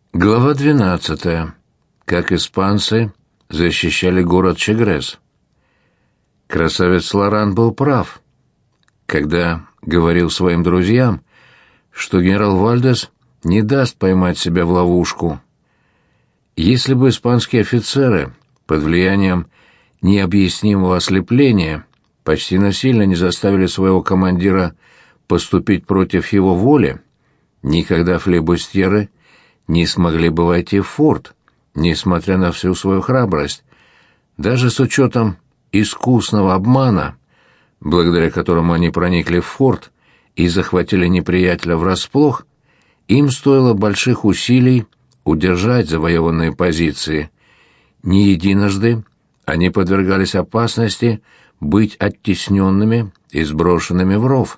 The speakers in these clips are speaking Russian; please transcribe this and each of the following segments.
Глава 12. Как испанцы защищали город Чегрес. Красавец Лоран был прав, когда говорил своим друзьям, что генерал Вальдес не даст поймать себя в ловушку. Если бы испанские офицеры под влиянием необъяснимого ослепления почти насильно не заставили своего командира поступить против его воли, никогда флебустьеры не смогли бы войти в форт, несмотря на всю свою храбрость, даже с учетом искусного обмана, благодаря которому они проникли в форт и захватили неприятеля врасплох. Им стоило больших усилий удержать завоеванные позиции. Не единожды они подвергались опасности быть оттесненными и сброшенными в ров.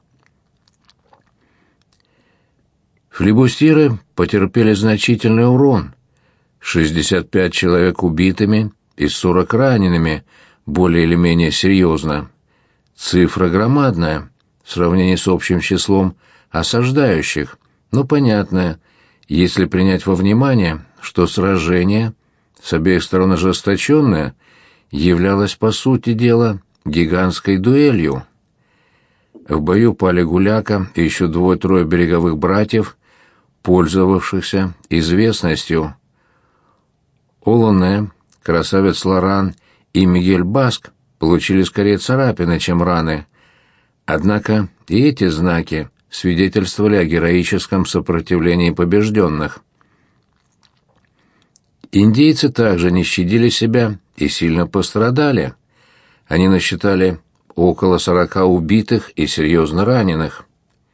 Флибустьеры потерпели значительный урон. 65 человек убитыми и 40 ранеными, более или менее серьезно. Цифра громадная в сравнении с общим числом осаждающих, но понятная, если принять во внимание, что сражение, с обеих сторон ожесточенное, являлось по сути дела гигантской дуэлью. В бою пали Гуляка и еще двое-трое береговых братьев, пользовавшихся известностью. Олоне, красавец Лоран и Мигель Баск получили скорее царапины, чем раны. Однако и эти знаки свидетельствовали о героическом сопротивлении побежденных. Индейцы также не щадили себя и сильно пострадали. Они насчитали около 40 убитых и серьезно раненых.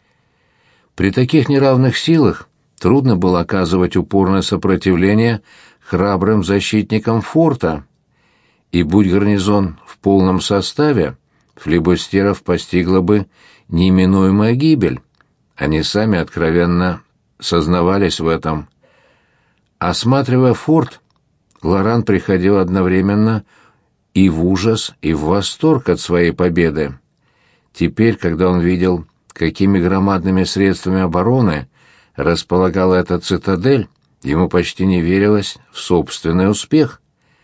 При таких неравных силах трудно было оказывать упорное сопротивление храбрым защитникам форта, и будь гарнизон в полном составе, флибустьеров постигла бы неминуемая гибель. Они сами откровенно сознавались в этом. Осматривая форт, Лоран приходил одновременно и в ужас, и в восторг от своей победы. Теперь, когда он видел, какими громадными средствами обороны располагала эта цитадель, ему почти не верилось в собственный успех.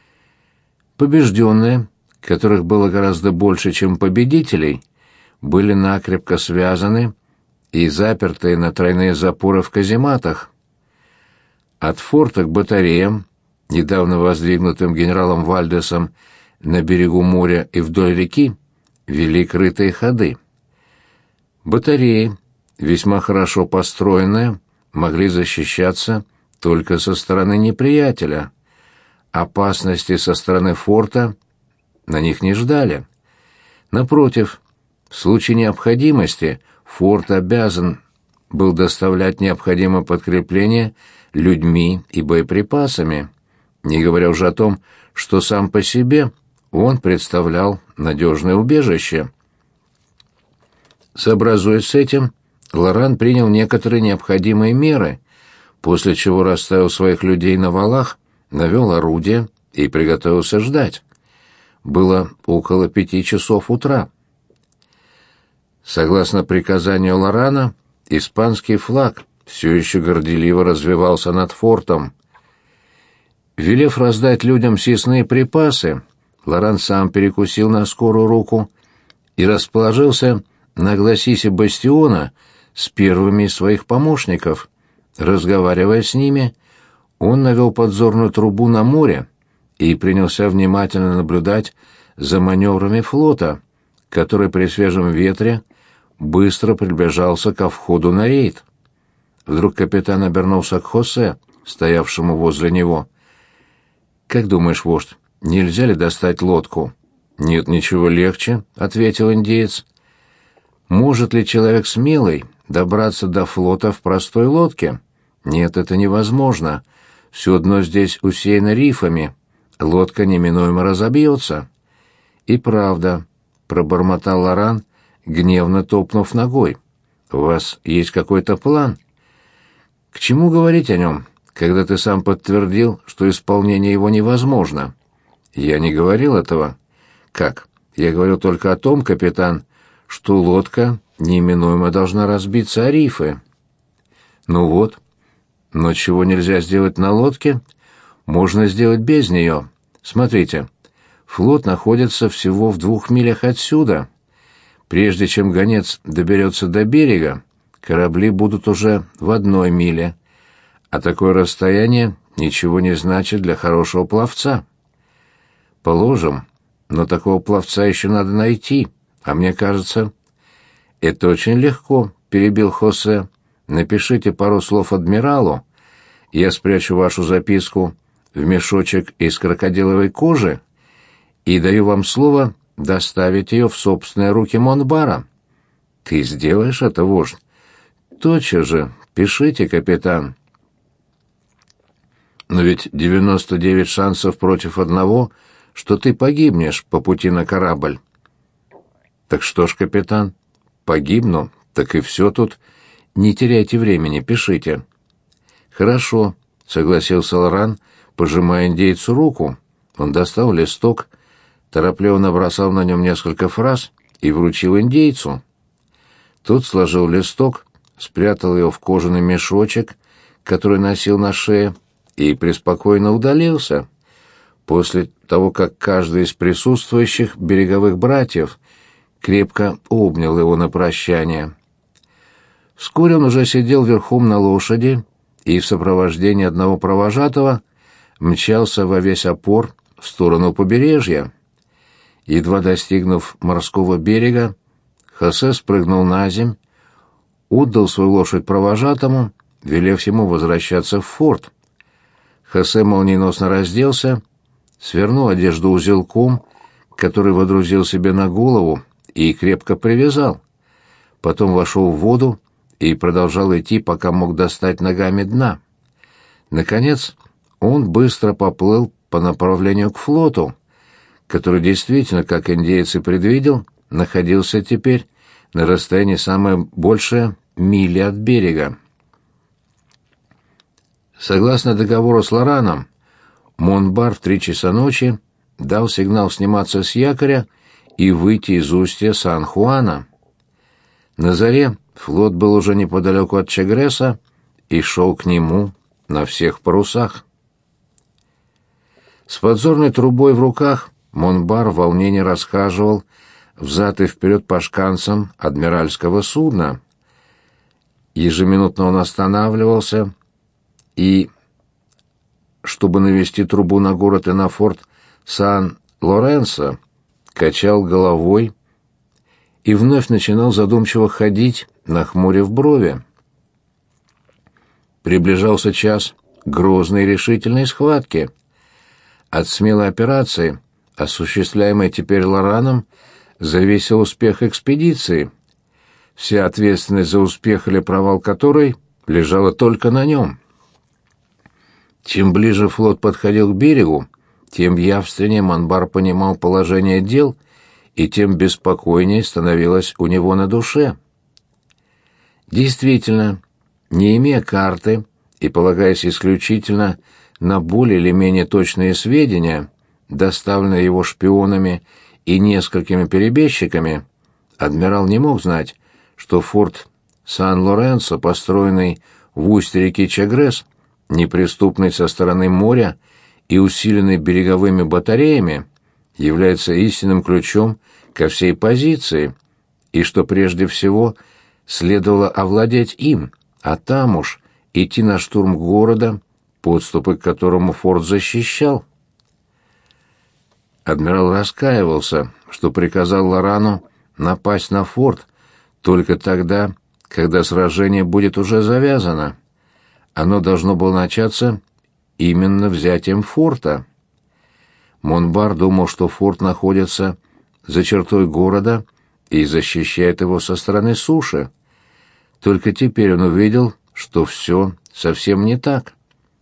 Побежденные, которых было гораздо больше, чем победителей, были накрепко связаны и запертые на тройные запоры в казематах. От форта к батареям, недавно воздвигнутым генералом Вальдесом на берегу моря и вдоль реки, вели крытые ходы. Батареи, весьма хорошо построенные, могли защищаться только со стороны неприятеля. Опасности со стороны форта на них не ждали. Напротив, в случае необходимости форт обязан был доставлять необходимое подкрепление людьми и боеприпасами, не говоря уже о том, что сам по себе он представлял надежное убежище. Сообразуясь с этим, Лоран принял некоторые необходимые меры, после чего расставил своих людей на валах, навел орудие и приготовился ждать. Было около 5 часов утра. Согласно приказанию Лорана, испанский флаг все еще горделиво развевался над фортом. Велев раздать людям съестные припасы, Лоран сам перекусил на скорую руку и расположился на гласисе бастиона с первыми из своих помощников. Разговаривая с ними, он навел подзорную трубу на море и принялся внимательно наблюдать за маневрами флота, который при свежем ветре быстро приближался ко входу на рейд. Вдруг капитан обернулся к Хосе, стоявшему возле него. «Как думаешь, вождь, нельзя ли достать лодку?» «Нет, ничего легче», — ответил индеец. «Может ли человек смелый добраться до флота в простой лодке? Нет, это невозможно. Все дно здесь усеяно рифами. Лодка неминуемо разобьется». «И правда», — пробормотал Лоран, гневно топнув ногой. «У вас есть какой-то план?» «К чему говорить о нем, когда ты сам подтвердил, что исполнение его невозможно?» «Я не говорил этого». «Как? Я говорю только о том, капитан, что лодка неминуемо должна разбиться о рифы». «Ну вот. Но чего нельзя сделать на лодке, можно сделать без нее. Смотрите, флот находится всего в 2 милях отсюда. Прежде чем гонец доберется до берега, корабли будут уже в 1 миле, а такое расстояние ничего не значит для хорошего пловца. Положим, но такого пловца еще надо найти, а мне кажется... «Это очень легко», — перебил Хосе. «Напишите пару слов адмиралу. Я спрячу вашу записку в мешочек из крокодиловой кожи и даю вам слово доставить ее в собственные руки Монбара». «Ты сделаешь это, вождь?» «Тотчас же. Пишите, капитан». «Но ведь 99 шансов против 1, что ты погибнешь по пути на корабль». «Так что ж, капитан?» «Погибну, так и все тут. Не теряйте времени, пишите». «Хорошо», — согласился Лоран, пожимая индейцу руку. Он достал листок, торопливо набросал на нем несколько фраз и вручил индейцу. Тот сложил листок, спрятал его в кожаный мешочек, который носил на шее, и преспокойно удалился. После того, как каждый из присутствующих береговых братьев крепко обнял его на прощание. Вскоре он уже сидел верхом на лошади и в сопровождении одного провожатого мчался во весь опор в сторону побережья. Едва достигнув морского берега, Хосе спрыгнул на земь, отдал свою лошадь провожатому, велев ему возвращаться в форт. Хосе молниеносно разделся, свернул одежду узелком, который водрузил себе на голову, и крепко привязал. Потом вошел в воду и продолжал идти, пока мог достать ногами дна. Наконец, он быстро поплыл по направлению к флоту, который действительно, как индеец и предвидел, находился теперь на расстоянии самое большее мили от берега. Согласно договору с Лораном, Монбар в 3 часа ночи дал сигнал сниматься с якоря и выйти из устья Сан-Хуана. На заре флот был уже неподалеку от Чагреса и шел к нему на всех парусах. С подзорной трубой в руках Монбар в волнении расхаживал взад и вперед по шканцам адмиральского судна. Ежеминутно он останавливался и, чтобы навести трубу на город и на форт Сан-Лоренсо, качал головой и вновь начинал задумчиво ходить, нахмурив брови. Приближался час грозной и решительной схватки. От смелой операции, осуществляемой теперь Лораном, зависел успех экспедиции. Вся ответственность за успех или провал которой лежала только на нем. Чем ближе флот подходил к берегу, тем явственнее Монбар понимал положение дел, и тем беспокойнее становилось у него на душе. Действительно, не имея карты и полагаясь исключительно на более или менее точные сведения, доставленные его шпионами и несколькими перебежчиками, адмирал не мог знать, что форт Сан-Лоренсо, построенный в устье реки Чагрес, неприступный со стороны моря и усиленный береговыми батареями, является истинным ключом ко всей позиции, и что прежде всего следовало овладеть им, а там уж идти на штурм города, подступы к которому форт защищал. Адмирал раскаивался, что приказал Лорану напасть на форт только тогда, когда сражение будет уже завязано. Оно должно было начаться именно взятием форта. Монбар думал, что форт находится за чертой города и защищает его со стороны суши. Только теперь он увидел, что все совсем не так.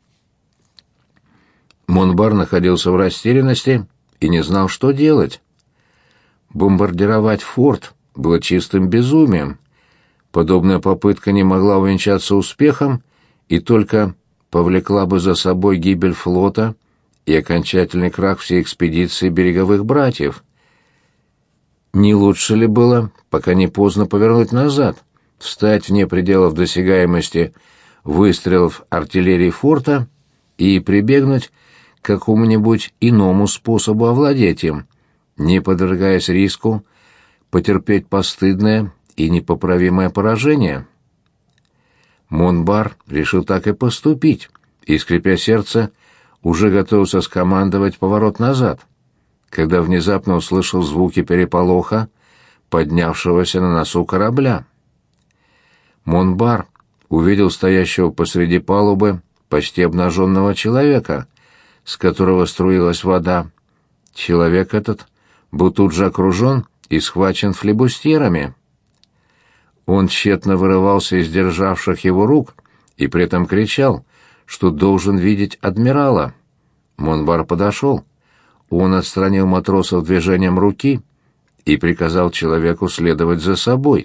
Монбар находился в растерянности и не знал, что делать. Бомбардировать форт было чистым безумием. Подобная попытка не могла увенчаться успехом и только повлекла бы за собой гибель флота и окончательный крах всей экспедиции береговых братьев. Не лучше ли было, пока не поздно, повернуть назад, встать вне пределов досягаемости выстрелов артиллерии форта и прибегнуть к какому-нибудь иному способу овладеть им, не подвергаясь риску потерпеть постыдное и непоправимое поражение. Монбар решил так и поступить, и, скрипя сердце, уже готовился скомандовать поворот назад, когда внезапно услышал звуки переполоха, поднявшегося на носу корабля. Монбар увидел стоящего посреди палубы почти обнаженного человека, с которого струилась вода. Человек этот был тут же окружен и схвачен флибустьерами. Он тщетно вырывался из державших его рук и при этом кричал, что должен видеть адмирала. Монбар подошел. Он отстранил матросов движением руки и приказал человеку следовать за собой.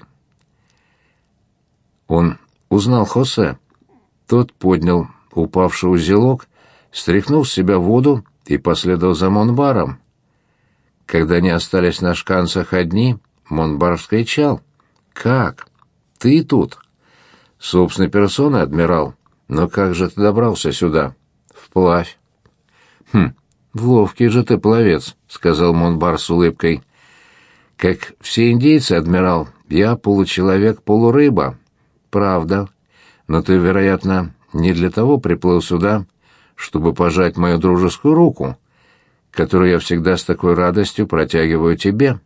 Он узнал Хосе. Тот поднял упавший узелок, стряхнул с себя воду и последовал за Монбаром. Когда они остались на шканцах одни, Монбар вскричал: «Как? Ты тут?» «Собственной персоной, адмирал. Но как же ты добрался сюда?» «Вплавь». Ловкий же ты пловец», — сказал Монбар с улыбкой. «Как все индейцы, адмирал, я получеловек, полурыба». «Правда. Но ты, вероятно, не для того приплыл сюда, чтобы пожать мою дружескую руку, которую я всегда с такой радостью протягиваю тебе».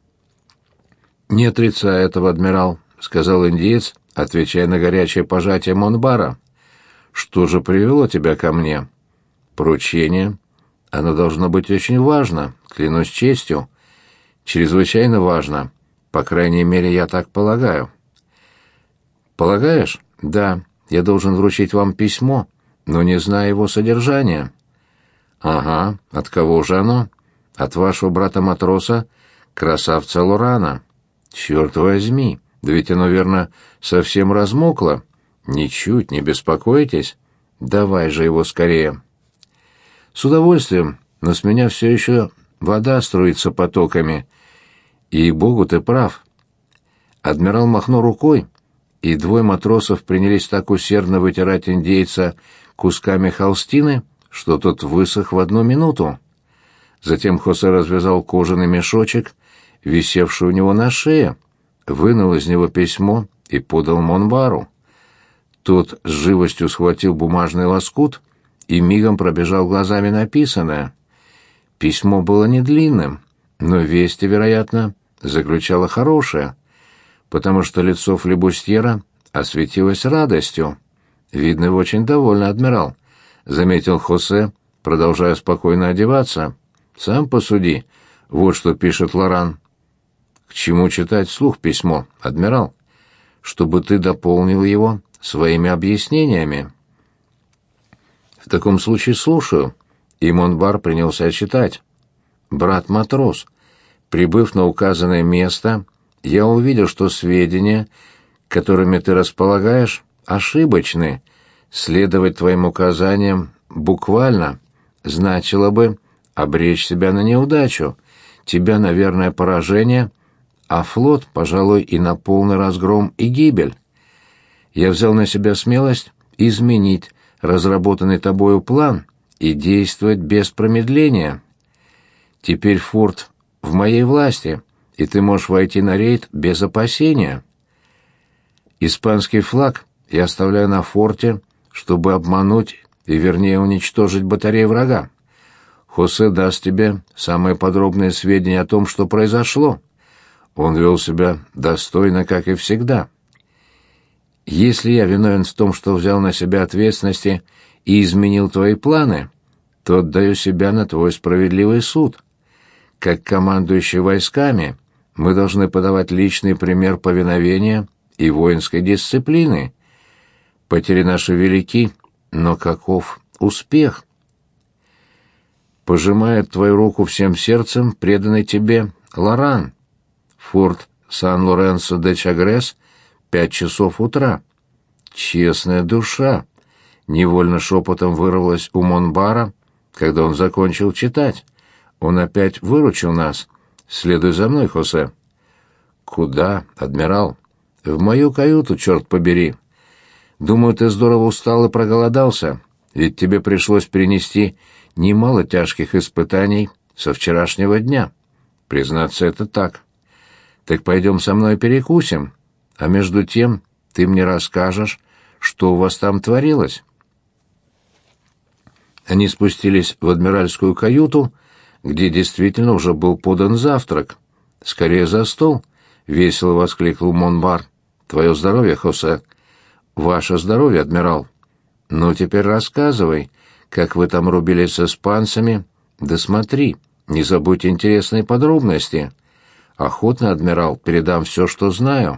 «Не отрицаю этого, адмирал», — сказал индеец, отвечая на горячее пожатие Монбара. «Что же привело тебя ко мне?» «Поручение. Оно должно быть очень важно, клянусь честью. Чрезвычайно важно. По крайней мере, я так полагаю». «Полагаешь?» «Да. Я должен вручить вам письмо, но не знаю его содержания». «Ага. От кого же оно?» «От вашего брата-матроса, красавца Лорана». «Черт возьми! Да ведь оно, верно, совсем размокло». «Ничуть, не беспокойтесь. Давай же его скорее». «С удовольствием, но с меня все еще вода струится потоками. И, богу, ты прав». Адмирал махнул рукой, и двое матросов принялись так усердно вытирать индейца кусками холстины, что тот высох в 1 минуту. Затем Хосе развязал кожаный мешочек, висевший у него на шее, вынул из него письмо и подал Монбару. Тот с живостью схватил бумажный лоскут и мигом пробежал глазами написанное. Письмо было не длинным, но вести, вероятно, заключало хорошее, потому что лицо флибустьера осветилось радостью. «Видно, вы очень довольны, адмирал», — заметил Хосе, продолжая спокойно одеваться. «Сам посуди, вот что пишет Лоран». «К чему читать вслух письмо, адмирал?» «Чтобы ты дополнил его своими объяснениями». «В таком случае слушаю». И Монбар принялся читать. «Брат-матрос, прибыв на указанное место, я увидел, что сведения, которыми ты располагаешь, ошибочны. Следовать твоим указаниям буквально значило бы обречь себя на неудачу, тебя на верное поражение, а флот, пожалуй, и на полный разгром и гибель. Я взял на себя смелость изменить разработанный тобою план и действовать без промедления. Теперь форт в моей власти, и ты можешь войти на рейд без опасения. Испанский флаг я оставляю на форте, чтобы обмануть и, вернее, уничтожить батареи врага. Хосе даст тебе самые подробные сведения о том, что произошло. Он вел себя достойно, как и всегда. Если я виновен в том, что взял на себя ответственности и изменил твои планы, то отдаю себя на твой справедливый суд. Как командующий войсками, мы должны подавать личный пример повиновения и воинской дисциплины. Потери наши велики, но каков успех? Пожимает твою руку всем сердцем, преданный тебе Лоран. Форт Сан-Лоренсо-де-Чагрес, 5 часов утра. Честная душа! Невольно шепотом вырвалось у Монбара, когда он закончил читать. Он опять выручил нас. Следуй за мной, Хосе. Куда, адмирал? В мою каюту, черт побери. Думаю, ты здорово устал и проголодался, ведь тебе пришлось перенести немало тяжких испытаний со вчерашнего дня. Признаться, это так. Так пойдем со мной перекусим, а между тем ты мне расскажешь, что у вас там творилось». Они спустились в адмиральскую каюту, где действительно уже был подан завтрак. «Скорее за стол!» — весело воскликнул Монбар. «Твое здоровье, Хосе!» «Ваше здоровье, адмирал!» «Ну, теперь рассказывай, как вы там рубились с испанцами. Да смотри, не забудь интересные подробности. Охотно, адмирал, передам все, что знаю».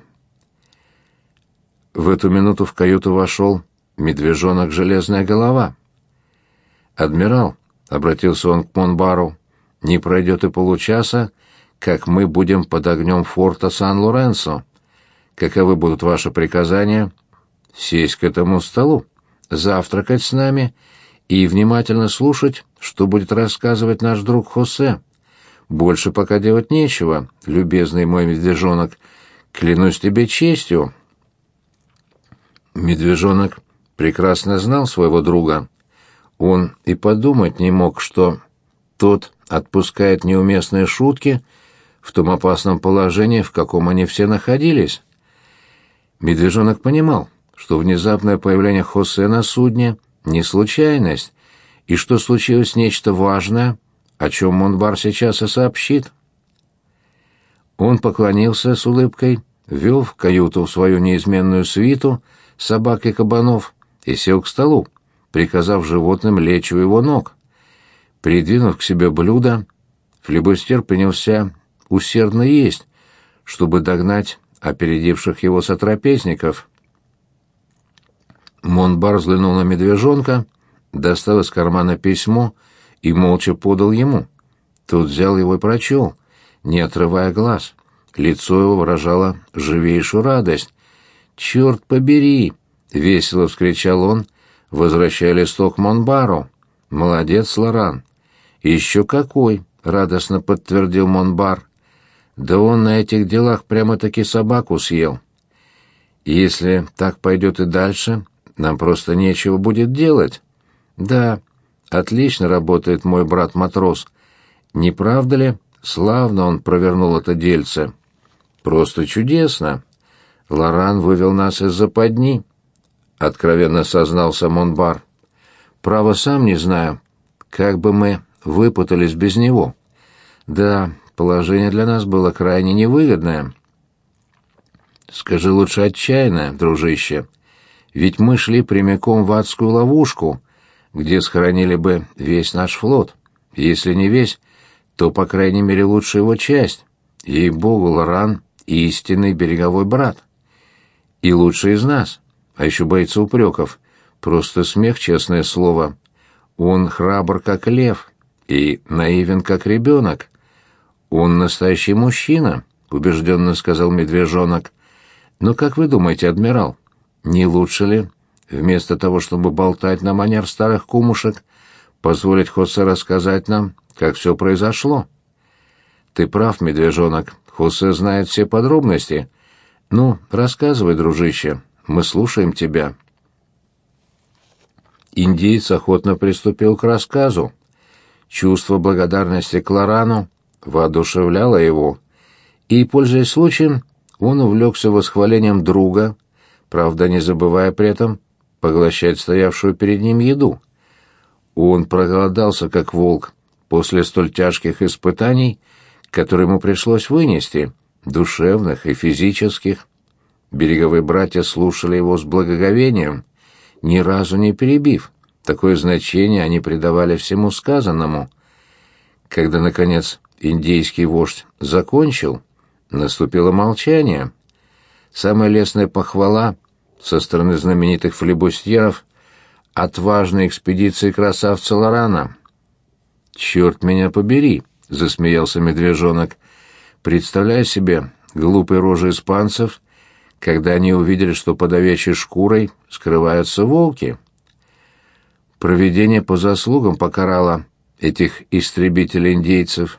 В эту минуту в каюту вошел медвежонок Железная Голова. «Адмирал», — обратился он к Монбару, — «не пройдет и получаса, как мы будем под огнем форта Сан-Лоренсо. Каковы будут ваши приказания?» «Сесть к этому столу, завтракать с нами и внимательно слушать, что будет рассказывать наш друг Хосе. Больше пока делать нечего, любезный мой медвежонок, клянусь тебе честью». Медвежонок прекрасно знал своего друга. Он и подумать не мог, что тот отпускает неуместные шутки в том опасном положении, в каком они все находились. Медвежонок понимал, что внезапное появление Хосе на судне не случайность, и что случилось нечто важное, о чем Монбар сейчас и сообщит. Он поклонился с улыбкой, ввел в каюту свою неизменную свиту собак и кабанов и сел к столу, приказав животным лечь у его ног. Придвинув к себе блюдо, флибустьер принялся усердно есть, чтобы догнать опередивших его сотрапезников. Монбар взглянул на медвежонка, достал из кармана письмо и молча подал ему. Тот взял его и прочел, не отрывая глаз. Лицо его выражало живейшую радость. «Черт побери!» — весело вскричал он, возвращая листок Монбару. «Молодец, Лоран!» «Еще какой!» — радостно подтвердил Монбар. «Да он на этих делах прямо-таки собаку съел. Если так пойдет и дальше, нам просто нечего будет делать. Да, отлично работает мой брат-матрос. Не правда ли? Славно он провернул это дельце. Просто чудесно. Лоран вывел нас из западни», — откровенно сознался Монбар. «Право, сам не знаю, как бы мы выпутались без него. Да, положение для нас было крайне невыгодное. Скажи лучше отчаянное, дружище. Ведь мы шли прямиком в адскую ловушку, где схоронили бы весь наш флот. Если не весь, то, по крайней мере, лучшая его часть. Ей-богу, Лоран — истинный береговой брат. И лучший из нас. А еще боится упреков. Просто смех, честное слово. Он храбр, как лев, и наивен, как ребенок. Он настоящий мужчина, — убежденно сказал медвежонок. Но как вы думаете, адмирал, не лучше ли, вместо того, чтобы болтать на манер старых кумушек, позволить Хосе рассказать нам, как все произошло? Ты прав, медвежонок, Хосе знает все подробности. Ну, рассказывай, дружище, мы слушаем тебя. Индиец охотно приступил к рассказу. Чувство благодарности к Лорану воодушевляло его, и, пользуясь случаем, он увлекся восхвалением друга, правда, не забывая при этом поглощать стоявшую перед ним еду. Он проголодался, как волк, после столь тяжких испытаний, которые ему пришлось вынести, душевных и физических. Береговые братья слушали его с благоговением, ни разу не перебив. Такое значение они придавали всему сказанному. Когда, наконец, индейский вождь закончил, наступило молчание. Самая лестная похвала со стороны знаменитых флибустьеров отважной экспедиции красавца Лорана. «Черт меня побери!» — засмеялся медвежонок. «Представляю себе глупые рожи испанцев, когда они увидели, что под овечьей шкурой скрываются волки. Провидение по заслугам покарало этих истребителей-индейцев».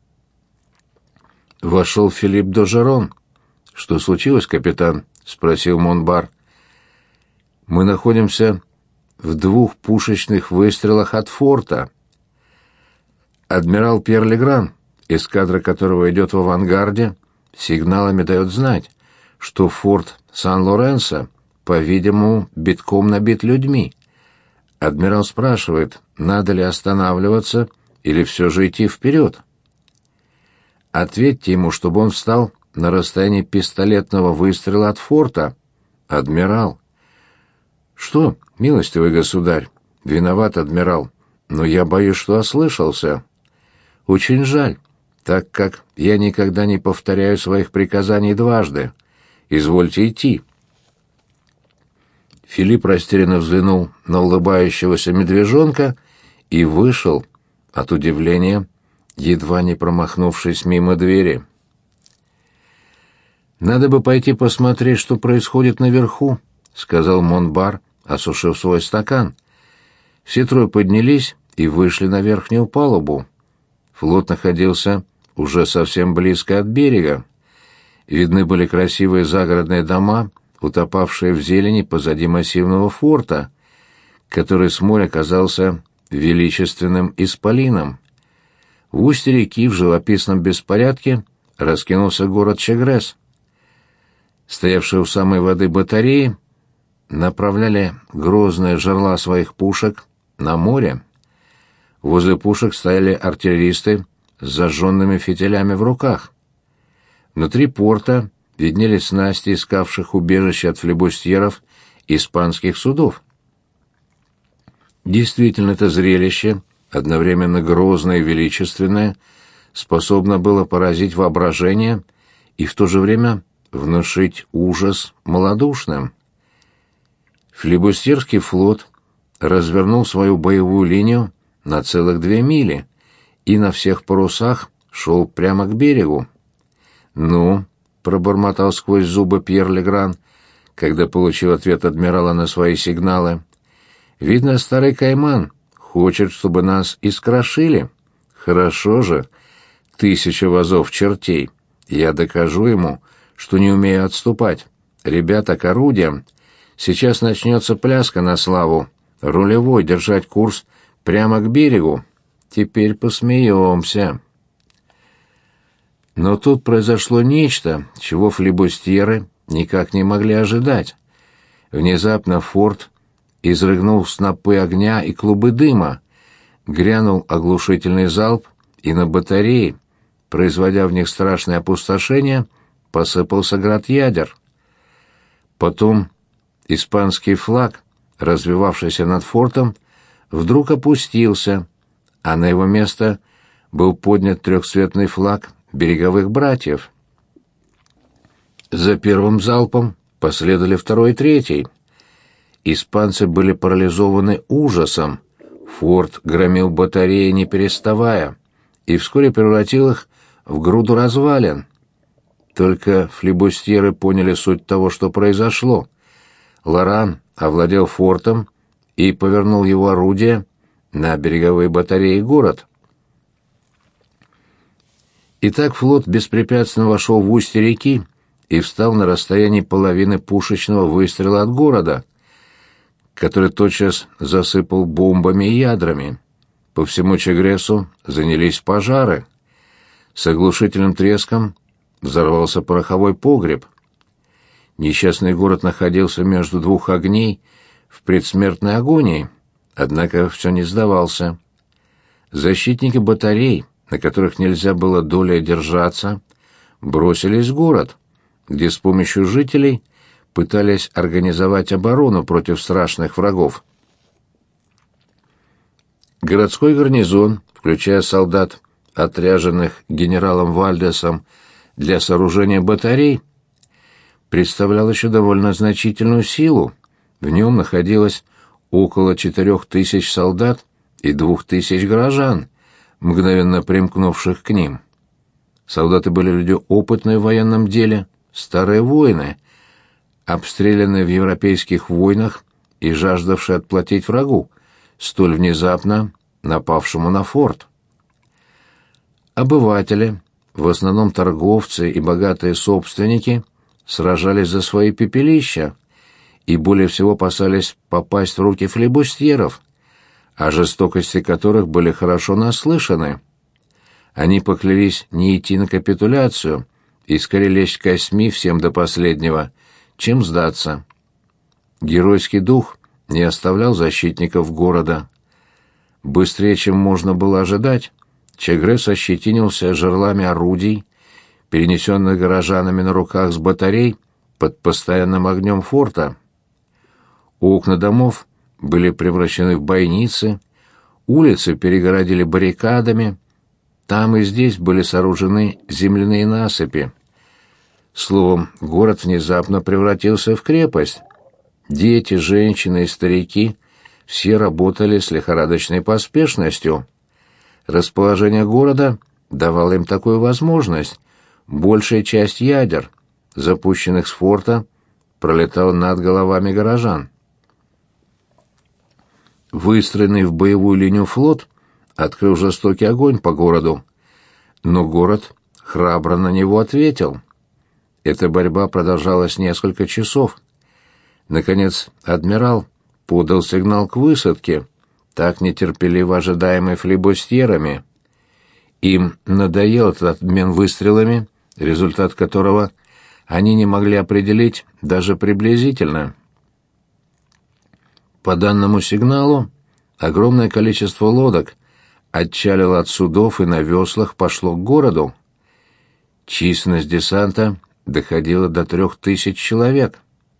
Вошел Филипп Д'Ожерон. «Что случилось, капитан?» — спросил Монбар. Мы находимся в 2 пушечных выстрелах от форта. Адмирал Пьер Легран, эскадра которого идет в авангарде, сигналами дает знать, что форт Сан-Лоренсо, по-видимому, битком набит людьми. Адмирал спрашивает, надо ли останавливаться или все же идти вперед. Ответьте ему, чтобы он встал на расстоянии пистолетного выстрела от форта. Адмирал. Что, милостивый государь? Виноват, адмирал, но я боюсь, что ослышался. Очень жаль, так как я никогда не повторяю своих приказаний дважды. Извольте идти. Филипп растерянно взглянул на улыбающегося медвежонка и вышел, от удивления, едва не промахнувшись мимо двери. «Надо бы пойти посмотреть, что происходит наверху», — сказал Монбар, осушив свой стакан. Все 3 поднялись и вышли на верхнюю палубу. Флот находился уже совсем близко от берега. Видны были красивые загородные дома, утопавшие в зелени позади массивного форта, который с моря казался величественным исполином. В устье реки в живописном беспорядке раскинулся город Чегрес. Стоявшие у самой воды батареи направляли грозные жерла своих пушек на море. Возле пушек стояли артиллеристы с зажженными фитилями в руках. Внутри порта виднелись снасти искавших убежище от флибустьеров испанских судов. Действительно, это зрелище, одновременно грозное и величественное, способно было поразить воображение и в то же время внушить ужас малодушным. Флибустьерский флот развернул свою боевую линию на целых 2 мили и на всех парусах шел прямо к берегу. «Ну», — пробормотал сквозь зубы Пьер Легран, когда получил ответ адмирала на свои сигналы, — «видно, старый кайман хочет, чтобы нас искрошили. Хорошо же, 1000 вазов чертей. Я докажу ему, что не умею отступать. Ребята, к орудиям. Сейчас начнется пляска на славу. Рулевой держать курс прямо к берегу. Теперь посмеемся». Но тут произошло нечто, чего флибустьеры никак не могли ожидать. Внезапно форт изрыгнул снопы огня и клубы дыма, грянул оглушительный залп, и на батареи, производя в них страшное опустошение, посыпался град ядер. Потом испанский флаг, развевавшийся над фортом, вдруг опустился, а на его место был поднят 3-цветный флаг береговых братьев. За первым залпом последовали 2 и 3. Испанцы были парализованы ужасом. Форт громил батареи, не переставая, и вскоре превратил их в груду развалин. Только флибустьеры поняли суть того, что произошло. Лоран овладел фортом и повернул его орудия на береговые батареи город. Итак, флот беспрепятственно вошел в устье реки и встал на расстоянии половины пушечного выстрела от города, который тотчас засыпал бомбами и ядрами. По всему Чегресу занялись пожары. С оглушительным треском взорвался пороховой погреб. Несчастный город находился между 2 огней в предсмертной агонии, однако все не сдавался. Защитники батарей, на которых нельзя было долей держаться, бросились в город, где с помощью жителей пытались организовать оборону против страшных врагов. Городской гарнизон, включая солдат, отряженных генералом Вальдесом для сооружения батарей, представлял еще довольно значительную силу. В нем находилось около 4000 солдат и 2000 горожан, мгновенно примкнувших к ним. Солдаты были люди опытные в военном деле, старые воины, обстрелянные в европейских войнах и жаждавшие отплатить врагу, столь внезапно напавшему на форт. Обыватели, в основном торговцы и богатые собственники, сражались за свои пепелища, и более всего опасались попасть в руки флибустьеров, о жестокости которых были хорошо наслышаны. Они поклялись не идти на капитуляцию и скорее лечь костьми всем до последнего, чем сдаться. Геройский дух не оставлял защитников города. Быстрее, чем можно было ожидать, Чегрес ощетинился жерлами орудий, перенесенных горожанами на руках с батарей под постоянным огнем форта. Окна домов были превращены в бойницы, улицы перегородили баррикадами, там и здесь были сооружены земляные насыпи. Словом, город внезапно превратился в крепость. Дети, женщины и старики все работали с лихорадочной поспешностью. Расположение города давало им такую возможность. Большая часть ядер, запущенных с форта, пролетала над головами горожан. Выстроенный в боевую линию флот открыл жестокий огонь по городу, но город храбро на него ответил. Эта борьба продолжалась несколько часов. Наконец, адмирал подал сигнал к высадке, так нетерпеливо ожидаемый флибустьерами. Им надоел этот обмен выстрелами, результат которого они не могли определить даже приблизительно. По данному сигналу огромное количество лодок отчалило от судов и на веслах пошло к городу. Численность десанта доходила до 3000 человек.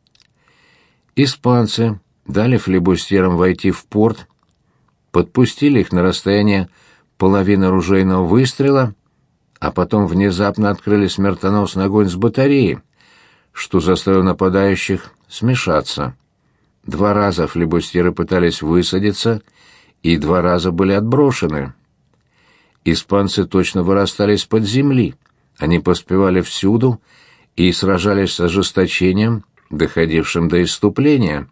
Испанцы дали флибустьерам войти в порт, подпустили их на расстояние половины ружейного выстрела, а потом внезапно открыли смертоносный огонь с батареи, что заставило нападающих смешаться. 2 раза флибустьеры пытались высадиться, и 2 раза были отброшены. Испанцы точно вырастали из-под земли, они поспевали всюду и сражались с ожесточением, доходившим до исступления.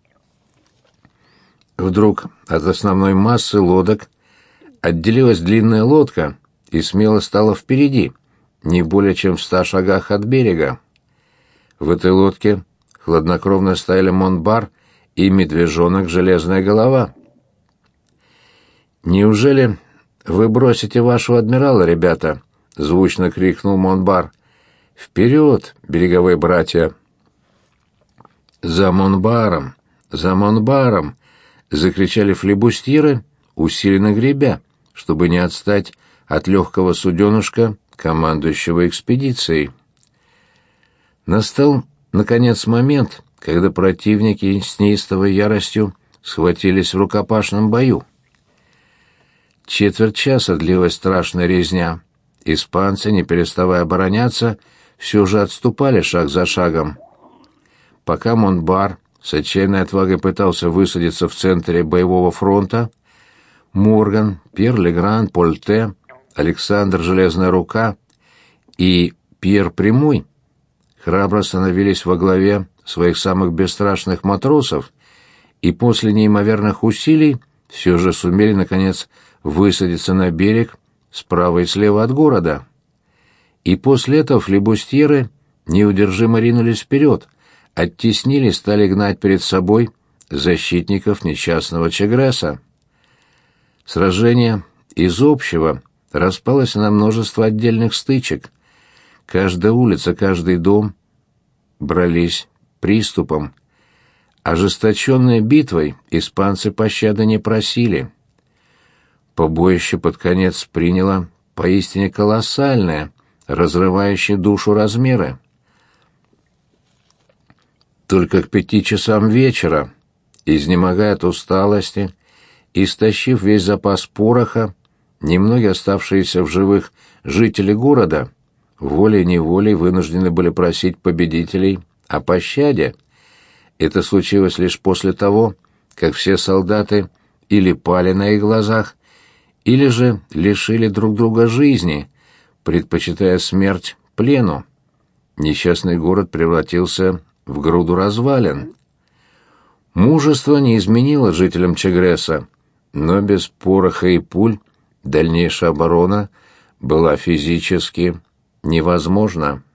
Вдруг от основной массы лодок отделилась длинная лодка и смело стала впереди, не более чем в 100 шагах от берега. В этой лодке хладнокровно стояли Монбар и медвежонок Железная Голова. «Неужели вы бросите вашего адмирала, ребята?» — звучно крикнул Монбар. «Вперед, береговые братья!» «За Монбаром! За Монбаром!» — закричали флибустьеры, усиленно гребя, чтобы не отстать от легкого суденышка, командующего экспедицией. Настал, наконец, момент, когда противники с неистовой яростью схватились в рукопашном бою. Четверть часа длилась страшная резня. Испанцы, не переставая обороняться, все же отступали шаг за шагом. Пока Монбар с отчаянной отвагой пытался высадиться в центре боевого фронта, Морган, Пьер Легран, Польте, Александр Железная Рука и Пьер Прямой храбро становились во главе своих самых бесстрашных матросов и после неимоверных усилий все же сумели, наконец, высадиться на берег справа и слева от города. И после этого флибустьеры неудержимо ринулись вперед, оттеснили и стали гнать перед собой защитников несчастного Чегреса. Сражение из общего распалось на множество отдельных стычек. Каждая улица, каждый дом брались приступом. Ожесточенные битвой испанцы пощады не просили. Побоище под конец приняло поистине колоссальное, разрывающее душу размеры. Только к 5 часам вечера, изнемогая от усталости, истощив весь запас пороха, немногие оставшиеся в живых жители города волей-неволей вынуждены были просить победителей о пощаде. Это случилось лишь после того, как все солдаты или пали на их глазах, или же лишили друг друга жизни, предпочитая смерть плену. Несчастный город превратился в груду развалин. Мужество не изменило жителям Чегреса, но без пороха и пуль дальнейшая оборона была физически невозможна.